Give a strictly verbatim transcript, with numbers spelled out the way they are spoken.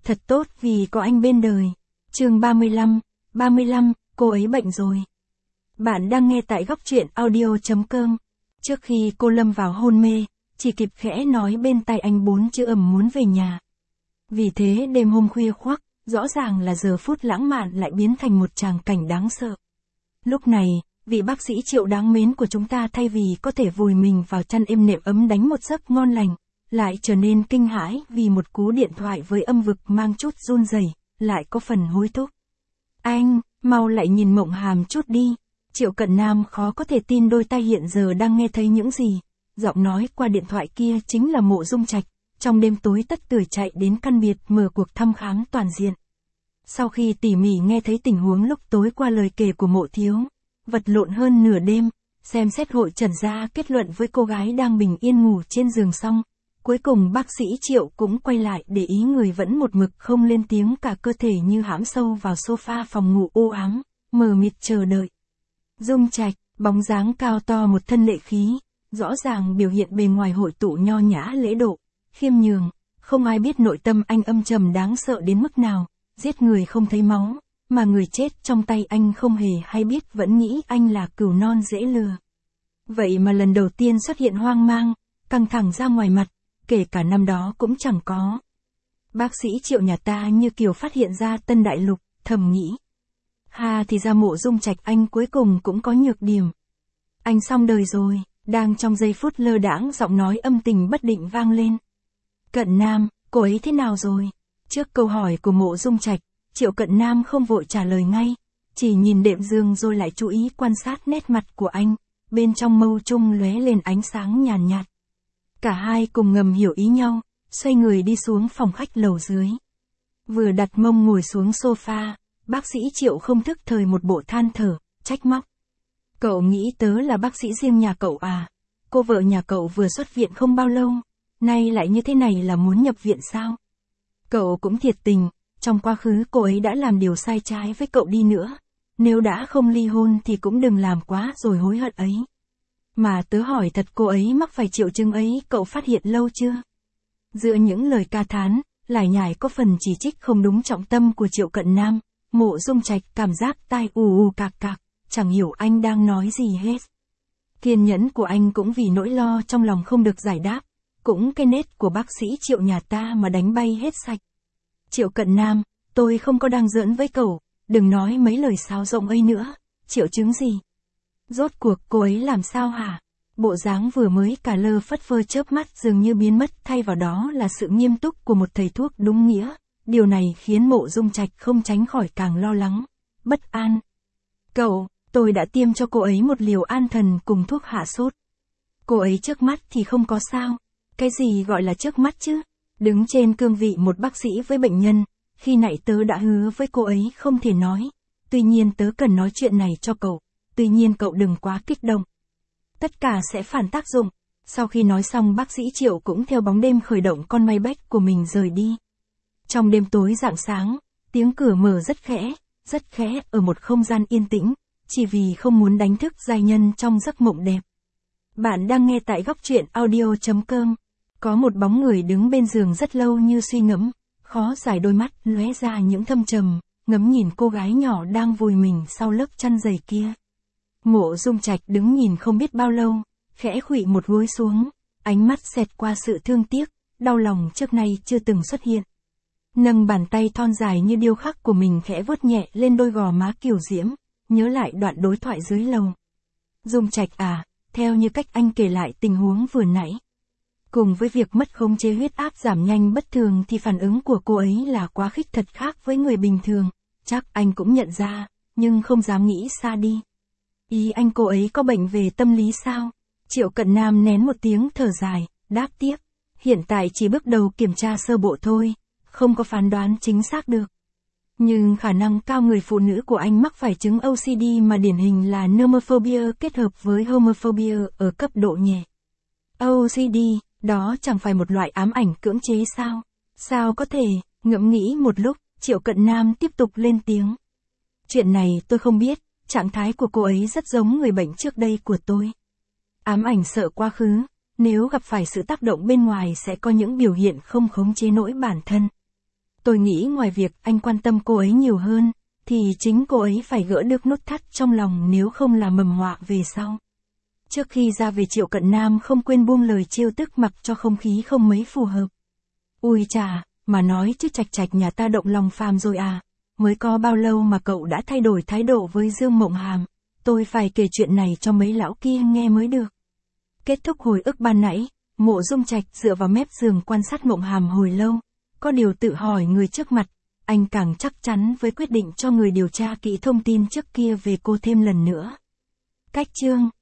thật tốt vì có anh bên đời. Chương ba mươi lăm, ba mươi lăm, cô ấy bệnh rồi. Bạn đang nghe tại góc truyện audio chấm com. Trước khi cô lâm vào hôn mê, chỉ kịp khẽ nói bên tai anh bốn chữ ầm muốn về nhà. Vì thế đêm hôm khuya khoắt, rõ ràng là giờ phút lãng mạn lại biến thành một tràng cảnh đáng sợ. Lúc này, vị bác sĩ Triệu đáng mến của chúng ta thay vì có thể vùi mình vào chăn êm nệm ấm đánh một giấc ngon lành, lại trở nên kinh hãi vì một cú điện thoại với âm vực mang chút run rẩy, lại có phần hối thúc. Anh, mau lại nhìn Mộng Hàm chút đi. Triệu Cận Nam khó có thể tin đôi tai hiện giờ đang nghe thấy những gì. Giọng nói qua điện thoại kia chính là Mộ Dung Trạch, trong đêm tối tất tưởi chạy đến căn biệt mở cuộc thăm khám toàn diện. Sau khi tỉ mỉ nghe thấy tình huống lúc tối qua lời kể của Mộ Thiếu, vật lộn hơn nửa đêm, xem xét hội trần ra kết luận với cô gái đang bình yên ngủ trên giường xong, cuối cùng bác sĩ Triệu cũng quay lại để ý người vẫn một mực không lên tiếng, cả cơ thể như hãm sâu vào sofa phòng ngủ u ám, mờ mịt chờ đợi. Dung Trạch, bóng dáng cao to một thân lệ khí, rõ ràng biểu hiện bề ngoài hội tụ nho nhã lễ độ, khiêm nhường, không ai biết nội tâm anh âm trầm đáng sợ đến mức nào, giết người không thấy máu, mà người chết trong tay anh không hề hay biết vẫn nghĩ anh là cừu non dễ lừa. Vậy mà lần đầu tiên xuất hiện hoang mang, căng thẳng ra ngoài mặt, kể cả năm đó cũng chẳng có. Bác sĩ Triệu nhà ta như kiểu phát hiện ra tân đại lục, thầm nghĩ. Ha thì ra Mộ Dung Trạch anh cuối cùng cũng có nhược điểm. Anh xong đời rồi, đang trong giây phút lơ đãng giọng nói âm tình bất định vang lên. Cận Nam, cô ấy thế nào rồi? Trước câu hỏi của Mộ Dung Trạch, Triệu Cận Nam không vội trả lời ngay, chỉ nhìn đệm giường rồi lại chú ý quan sát nét mặt của anh, bên trong mâu trung lóe lên ánh sáng nhàn nhạt, nhạt. Cả hai cùng ngầm hiểu ý nhau, xoay người đi xuống phòng khách lầu dưới. Vừa đặt mông ngồi xuống sofa, bác sĩ Triệu không thức thời một bộ than thở, trách móc. Cậu nghĩ tớ là bác sĩ riêng nhà cậu à? Cô vợ nhà cậu vừa xuất viện không bao lâu, nay lại như thế này là muốn nhập viện sao? Cậu cũng thiệt tình, trong quá khứ cô ấy đã làm điều sai trái với cậu đi nữa. Nếu đã không ly hôn thì cũng đừng làm quá rồi hối hận ấy. Mà tớ hỏi thật, cô ấy mắc phải triệu chứng ấy cậu phát hiện lâu chưa? Giữa những lời ca thán, lải nhải có phần chỉ trích không đúng trọng tâm của Triệu Cận Nam, Mộ Dung Trạch cảm giác tai ù ù cạc cạc, chẳng hiểu anh đang nói gì hết. Kiên nhẫn của anh cũng vì nỗi lo trong lòng không được giải đáp, cũng cái nết của bác sĩ Triệu nhà ta mà đánh bay hết sạch. Triệu Cận Nam, tôi không có đang giỡn với cậu, đừng nói mấy lời sáo rỗng ấy nữa. Triệu chứng gì? Rốt cuộc cô ấy làm sao hả? Bộ dáng vừa mới cả lơ phất phơ chớp mắt dường như biến mất, thay vào đó là sự nghiêm túc của một thầy thuốc đúng nghĩa. Điều này khiến Mộ Dung Trạch không tránh khỏi càng lo lắng, bất an. Cậu, tôi đã tiêm cho cô ấy một liều an thần cùng thuốc hạ sốt. Cô ấy trước mắt thì không có sao. Cái gì gọi là trước mắt chứ? Đứng trên cương vị một bác sĩ với bệnh nhân, khi nãy tớ đã hứa với cô ấy không thể nói. Tuy nhiên tớ cần nói chuyện này cho cậu. Tuy nhiên cậu đừng quá kích động. Tất cả sẽ phản tác dụng. Sau khi nói xong, bác sĩ Triệu cũng theo bóng đêm khởi động con Maybach của mình rời đi. Trong đêm tối rạng sáng, tiếng cửa mở rất khẽ, rất khẽ ở một không gian yên tĩnh, chỉ vì không muốn đánh thức giai nhân trong giấc mộng đẹp. Bạn đang nghe tại góc truyện audio chấm com. Có một bóng người đứng bên giường rất lâu như suy ngẫm, khó giải đôi mắt lóe ra những thâm trầm, ngắm nhìn cô gái nhỏ đang vùi mình sau lớp chăn dày kia. Mộ Dung Trạch đứng nhìn không biết bao lâu, khẽ khuỵu một gối xuống, ánh mắt xẹt qua sự thương tiếc, đau lòng trước nay chưa từng xuất hiện. Nâng bàn tay thon dài như điêu khắc của mình khẽ vuốt nhẹ lên đôi gò má kiều diễm, nhớ lại đoạn đối thoại dưới lầu. Dung Trạch à, theo như cách anh kể lại tình huống vừa nãy, cùng với việc mất khống chế huyết áp giảm nhanh bất thường thì phản ứng của cô ấy là quá khích thật khác với người bình thường, chắc anh cũng nhận ra, nhưng không dám nghĩ xa đi. Ý anh cô ấy có bệnh về tâm lý sao? Triệu Cận Nam nén một tiếng thở dài, đáp tiếp. Hiện tại chỉ bước đầu kiểm tra sơ bộ thôi, không có phán đoán chính xác được. Nhưng khả năng cao người phụ nữ của anh mắc phải chứng ô xê đê mà điển hình là nomophobia kết hợp với homophobia ở cấp độ nhẹ. ô xê đê, đó chẳng phải một loại ám ảnh cưỡng chế sao? Sao có thể? Ngẫm nghĩ một lúc, Triệu Cận Nam tiếp tục lên tiếng. Chuyện này tôi không biết. Trạng thái của cô ấy rất giống người bệnh trước đây của tôi. Ám ảnh sợ quá khứ, nếu gặp phải sự tác động bên ngoài sẽ có những biểu hiện không khống chế nổi bản thân. Tôi nghĩ ngoài việc anh quan tâm cô ấy nhiều hơn, thì chính cô ấy phải gỡ được nút thắt trong lòng, nếu không là mầm họa về sau. Trước khi ra về Triệu Cận Nam không quên buông lời trêu tức mặc cho không khí không mấy phù hợp. Ui chà, mà nói chứ Trạch Trạch nhà ta động lòng phàm rồi à, mới có bao lâu mà cậu đã thay đổi thái độ với Dương Mộng Hàm, tôi phải kể chuyện này cho mấy lão kia nghe mới được. Kết thúc hồi ức ban nãy, Mộ Dung Trạch dựa vào mép giường quan sát Mộng Hàm hồi lâu, có điều tự hỏi người trước mặt, anh càng chắc chắn với quyết định cho người điều tra kỹ thông tin trước kia về cô thêm lần nữa. Cách chương